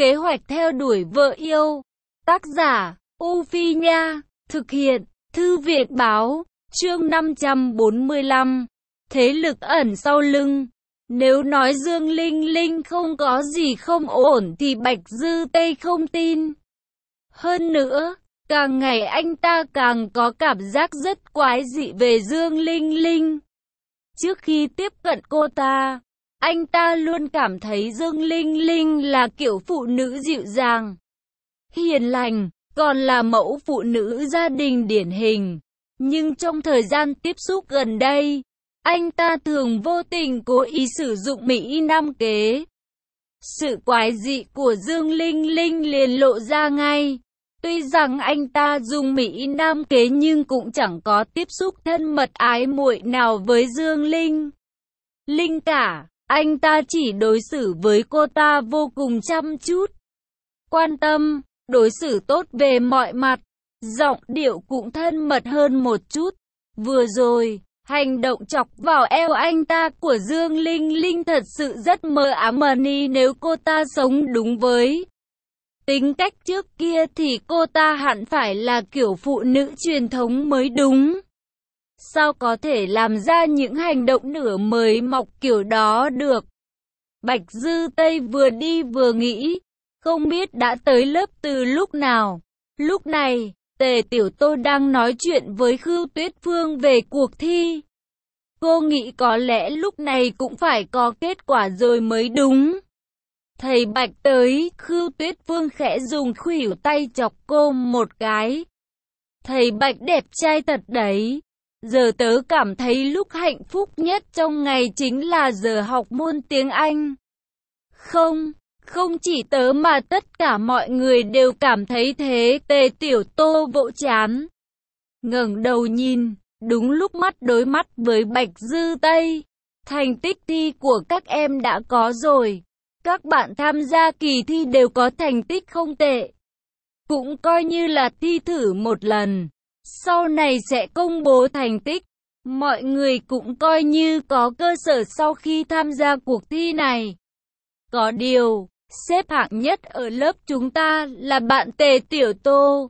Kế hoạch theo đuổi vợ yêu. Tác giả, U Phi Nha. Thực hiện, Thư viện Báo. Chương 545. Thế lực ẩn sau lưng. Nếu nói Dương Linh Linh không có gì không ổn thì Bạch Dư Tây không tin. Hơn nữa, càng ngày anh ta càng có cảm giác rất quái dị về Dương Linh Linh. Trước khi tiếp cận cô ta, anh ta luôn cảm thấy Dương Linh Linh là kiểu phụ nữ dịu dàng, hiền lành, còn là mẫu phụ nữ gia đình điển hình. Nhưng trong thời gian tiếp xúc gần đây, anh ta thường vô tình cố ý sử dụng Mỹ Nam kế. Sự quái dị của Dương Linh Linh liền lộ ra ngay. Tuy rằng anh ta dùng Mỹ Nam kế nhưng cũng chẳng có tiếp xúc thân mật ái muội nào với Dương Linh cả. Anh ta chỉ đối xử với cô ta vô cùng chăm chút, quan tâm, đối xử tốt về mọi mặt. Giọng điệu cũng thân mật hơn một chút. Vừa rồi, hành động chọc vào eo anh ta của Dương Linh Linh thật sự rất mờ ám. Nếu cô ta sống đúng với tính cách trước kia thì cô ta hẳn phải là kiểu phụ nữ truyền thống mới đúng. Sao có thể làm ra những hành động nửa mới mọc kiểu đó được? Bạch Dư Tây vừa đi vừa nghĩ, không biết đã tới lớp từ lúc nào. Lúc này, Tề Tiểu Tô đang nói chuyện với Khưu Tuyết Phương về cuộc thi. Cô nghĩ có lẽ lúc này cũng phải có kết quả rồi mới đúng. Thầy Bạch tới, Khưu Tuyết Phương khẽ dùng khuỷu tay chọc cô một cái. Thầy Bạch đẹp trai thật đấy. Giờ tớ cảm thấy lúc hạnh phúc nhất trong ngày chính là giờ học môn tiếng Anh. Không chỉ tớ mà tất cả mọi người đều cảm thấy thế. Tề Tiểu Tô vỗ trán, ngẩng đầu nhìn, đúng lúc mắt đối mắt với Bạch Dư Tây. Thành tích thi của các em đã có rồi. Các bạn tham gia kỳ thi đều có thành tích không tệ. Cũng coi như là thi thử một lần. Sau này sẽ công bố thành tích. Mọi người cũng coi như có cơ sở sau khi tham gia cuộc thi này. Có điều, xếp hạng nhất ở lớp chúng ta là bạn Tề Tiểu Tô.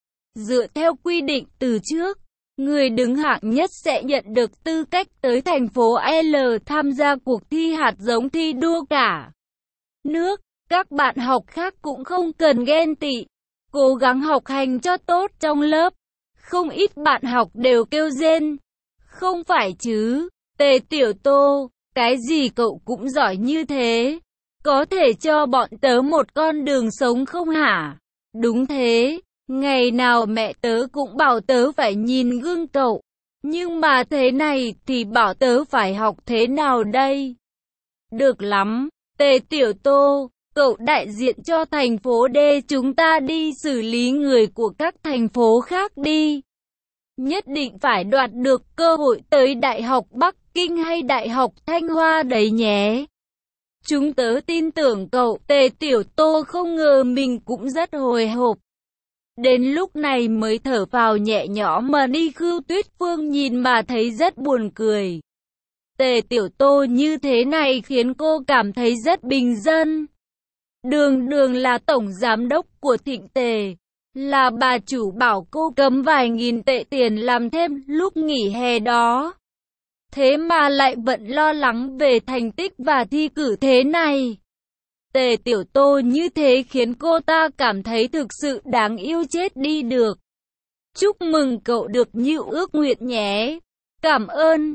Dựa theo quy định từ trước, người đứng hạng nhất sẽ nhận được tư cách tới thành phố L tham gia cuộc thi hạt giống thi đua cả nước. Các bạn học khác cũng không cần ghen tị, cố gắng học hành cho tốt trong lớp. Không ít bạn học đều kêu rên. Không phải chứ, Tề Tiểu Tô, cái gì cậu cũng giỏi như thế. Có thể cho bọn tớ một con đường sống không hả? Đúng thế, ngày nào mẹ tớ cũng bảo tớ phải nhìn gương cậu. Nhưng mà thế này thì bảo tớ phải học thế nào đây? Được lắm, Tề Tiểu Tô, cậu đại diện cho thành phố D chúng ta đi xử lý người của các thành phố khác đi. Nhất định phải đoạt được cơ hội tới Đại học Bắc Kinh hay Đại học Thanh Hoa đấy nhé. Chúng tớ tin tưởng cậu. Tề Tiểu Tô không ngờ mình cũng rất hồi hộp. Đến lúc này mới thở phào nhẹ nhõm mà đi. Khưu Tuyết Phương nhìn mà thấy rất buồn cười. Tề Tiểu Tô như thế này khiến cô cảm thấy rất bình dân. Đường đường là tổng giám đốc của Thịnh Tề, là bà chủ bảo cô cấm vài nghìn tệ tiền làm thêm lúc nghỉ hè đó. Thế mà lại vẫn lo lắng về thành tích và thi cử thế này. Tề Tiểu Tô như thế khiến cô ta cảm thấy thực sự đáng yêu chết đi được. Chúc mừng cậu được như ước nguyện nhé. Cảm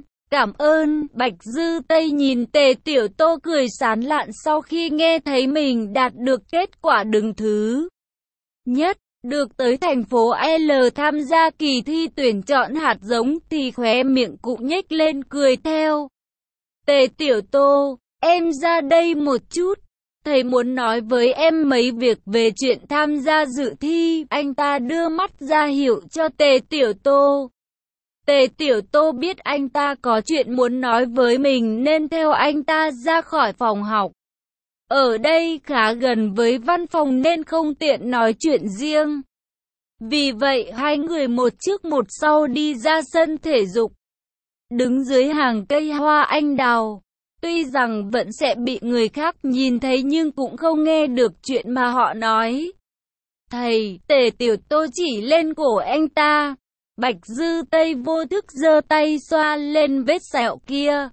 ơn. Bạch Dư Tây nhìn Tề Tiểu Tô cười sán lạn sau khi nghe thấy mình đạt được kết quả đứng thứ nhất. Được tới thành phố L tham gia kỳ thi tuyển chọn hạt giống thì khóe miệng cũng nhếch lên cười theo. Tề Tiểu Tô, em ra đây một chút. Thầy muốn nói với em mấy việc về chuyện tham gia dự thi. Anh ta đưa mắt ra hiệu cho Tề Tiểu Tô. Tề Tiểu Tô biết anh ta có chuyện muốn nói với mình nên theo anh ta ra khỏi phòng học. Ở đây khá gần với văn phòng nên không tiện nói chuyện riêng. Vì vậy hai người một trước một sau đi ra sân thể dục. Đứng dưới hàng cây hoa anh đào, Tuy rằng vẫn sẽ bị người khác nhìn thấy nhưng cũng không nghe được chuyện mà họ nói. Thầy, Tề Tiểu Tô chỉ lên cổ anh ta. Bạch Dư Tây vô thức giơ tay xoa lên vết sẹo kia.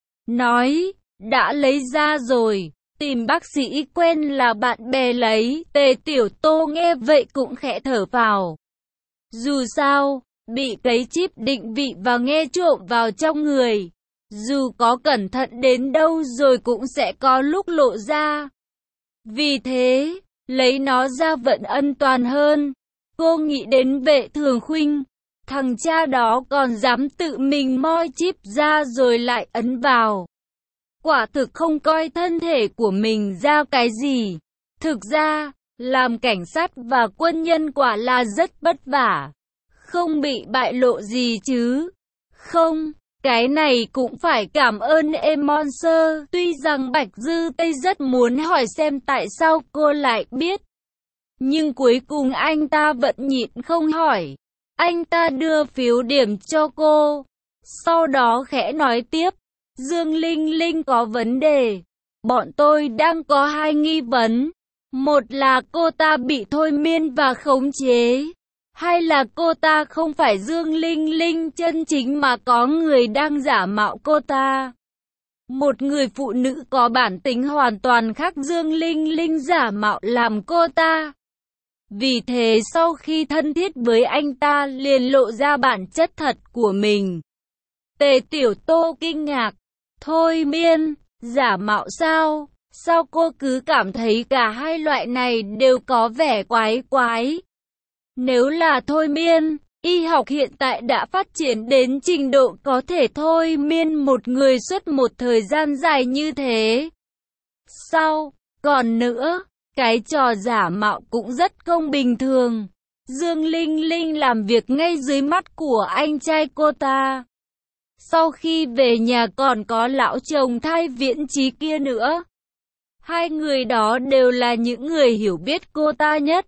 Nói, đã lấy ra rồi, tìm bác sĩ quen là bạn bè lấy. Tề Tiểu Tô nghe vậy cũng khẽ thở phào. Dù sao, bị cấy chip định vị và nghe trộm vào trong người. Dù có cẩn thận đến đâu rồi cũng sẽ có lúc lộ ra. Vì thế, lấy nó ra vẫn an toàn hơn. Cô nghĩ đến Vệ Thường Khuynh. Thằng cha đó còn dám tự mình moi chip ra rồi lại ấn vào. Quả thực không coi thân thể của mình ra cái gì. Thực ra, làm cảnh sát và quân nhân quả là rất vất vả. Không bị bại lộ gì chứ. Không, cái này cũng phải cảm ơn Emon Sơ. Tuy rằng Bạch Dư Tây rất muốn hỏi xem tại sao cô lại biết. Nhưng cuối cùng anh ta vẫn nhịn không hỏi. Anh ta đưa phiếu điểm cho cô. Sau đó khẽ nói tiếp. Dương Linh Linh có vấn đề. Bọn tôi đang có hai nghi vấn. Một là cô ta bị thôi miên và khống chế. Hay là cô ta không phải Dương Linh Linh chân chính mà có người đang giả mạo cô ta. Một người phụ nữ có bản tính hoàn toàn khác Dương Linh Linh giả mạo làm cô ta. Vì thế sau khi thân thiết với anh ta liền lộ ra bản chất thật của mình. Tề Tiểu Tô kinh ngạc. Thôi miên, giả mạo sao? Sao cô cứ cảm thấy cả hai loại này đều có vẻ quái quái? Nếu là thôi miên, y học hiện tại đã phát triển đến trình độ có thể thôi miên một người suốt một thời gian dài như thế. Sao? Còn nữa, cái trò giả mạo cũng rất không bình thường. Dương Linh Linh làm việc ngay dưới mắt của anh trai cô ta. Sau khi về nhà còn có lão chồng Thai Viễn Chí kia nữa. Hai người đó đều là những người hiểu biết cô ta nhất.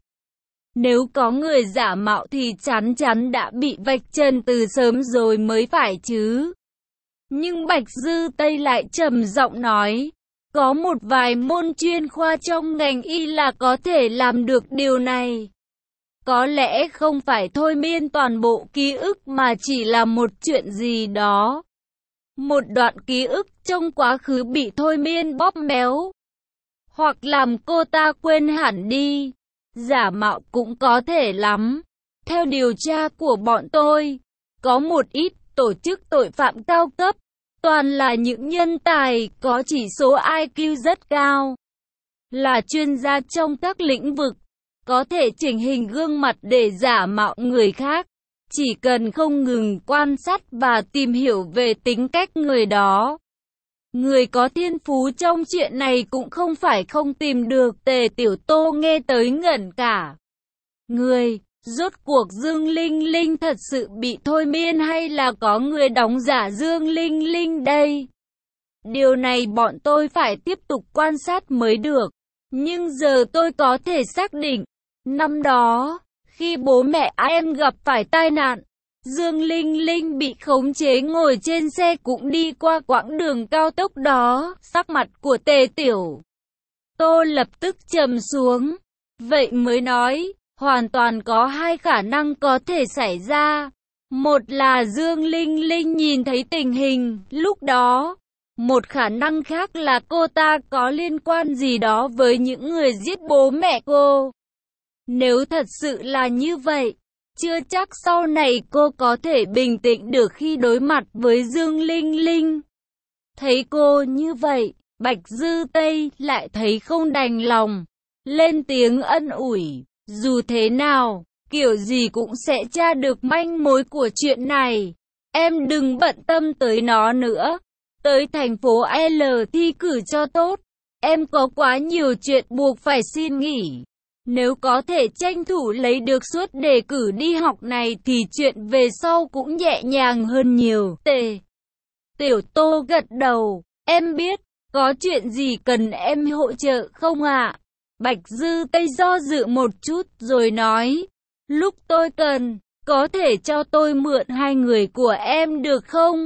Nếu có người giả mạo thì chắn chắn đã bị vạch trần từ sớm rồi mới phải chứ. Nhưng Bạch Dư Tây lại trầm giọng nói, có một vài môn chuyên khoa trong ngành y là có thể làm được điều này. Có lẽ không phải thôi miên toàn bộ ký ức mà chỉ là một chuyện gì đó. Một đoạn ký ức trong quá khứ bị thôi miên bóp méo. Hoặc làm cô ta quên hẳn đi. Giả mạo cũng có thể lắm. Theo điều tra của bọn tôi, có một ít tổ chức tội phạm cao cấp, toàn là những nhân tài có chỉ số IQ rất cao. Là chuyên gia trong các lĩnh vực, có thể chỉnh hình gương mặt để giả mạo người khác. Chỉ cần không ngừng quan sát và tìm hiểu về tính cách người đó. Người có thiên phú trong chuyện này cũng không phải không tìm được. Tề Tiểu Tô nghe tới ngẩn cả người. Rốt cuộc Dương Linh Linh thật sự bị thôi miên hay là có người đóng giả Dương Linh Linh đây? Điều này bọn tôi phải tiếp tục quan sát mới được. Nhưng giờ tôi có thể xác định, năm đó, khi bố mẹ em gặp phải tai nạn, Dương Linh Linh bị khống chế ngồi trên xe cũng đi qua quãng đường cao tốc đó. Sắc mặt của Tề Tiểu Tô lập tức trầm xuống. Vậy mới nói, hoàn toàn có hai khả năng có thể xảy ra. Một là Dương Linh Linh nhìn thấy tình hình lúc đó. Một khả năng khác là cô ta có liên quan gì đó với những người giết bố mẹ cô. Nếu thật sự là như vậy, chưa chắc sau này cô có thể bình tĩnh được khi đối mặt với Dương Linh Linh. Thấy cô như vậy, Bạch Dư Tây lại thấy không đành lòng, lên tiếng ân ủi. Dù thế nào, kiểu gì cũng sẽ tra được manh mối của chuyện này. Em đừng bận tâm tới nó nữa. Tới thành phố L thi cử cho tốt. Em có quá nhiều chuyện buộc phải xin nghỉ. Nếu có thể tranh thủ lấy được suất đề cử đi học này thì chuyện về sau cũng nhẹ nhàng hơn nhiều. Tề Tiểu Tô gật đầu. Em biết, có chuyện gì cần em hỗ trợ không ạ? Bạch Dư Tây do dự một chút rồi nói. Lúc tôi cần, có thể cho tôi mượn hai người của em được không?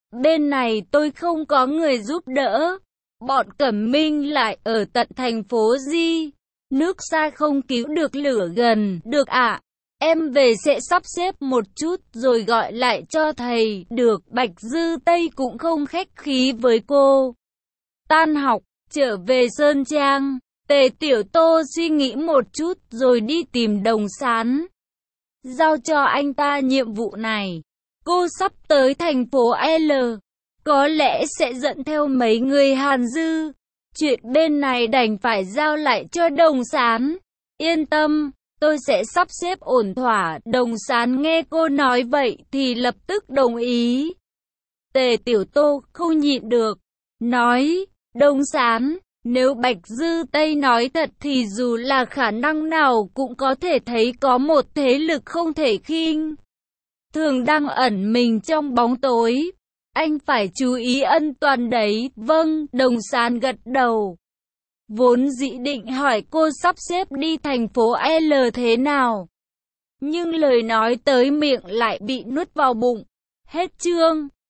Bên này tôi không có người giúp đỡ. Bọn Cẩm Minh lại ở tận thành phố Di. Nước xa không cứu được lửa gần. Được ạ. Em về sẽ sắp xếp một chút rồi gọi lại cho thầy. Được, Bạch Dư Tây cũng không khách khí với cô. Tan học, trở về Sơn Trang. Tề Tiểu Tô suy nghĩ một chút rồi đi tìm Đồng Sán. Giao cho anh ta nhiệm vụ này. Cô sắp tới thành phố L. Có lẽ sẽ dẫn theo mấy người Hàn Dư. Chuyện bên này đành phải giao lại cho Đồng Sán. Yên tâm, tôi sẽ sắp xếp ổn thỏa. Đồng Sán nghe cô nói vậy thì lập tức đồng ý. Tề Tiểu Tô không nhịn được. Nói, Đồng Sán, nếu Bạch Dư Tây nói thật thì dù là khả năng nào cũng có thể thấy có một thế lực không thể khinh thường đang ẩn mình trong bóng tối. Anh phải chú ý an toàn đấy. Vâng, Đồng Sán gật đầu. Vốn dĩ định hỏi cô sắp xếp đi thành phố L thế nào. Nhưng lời nói tới miệng lại bị nuốt vào bụng. Hết chương.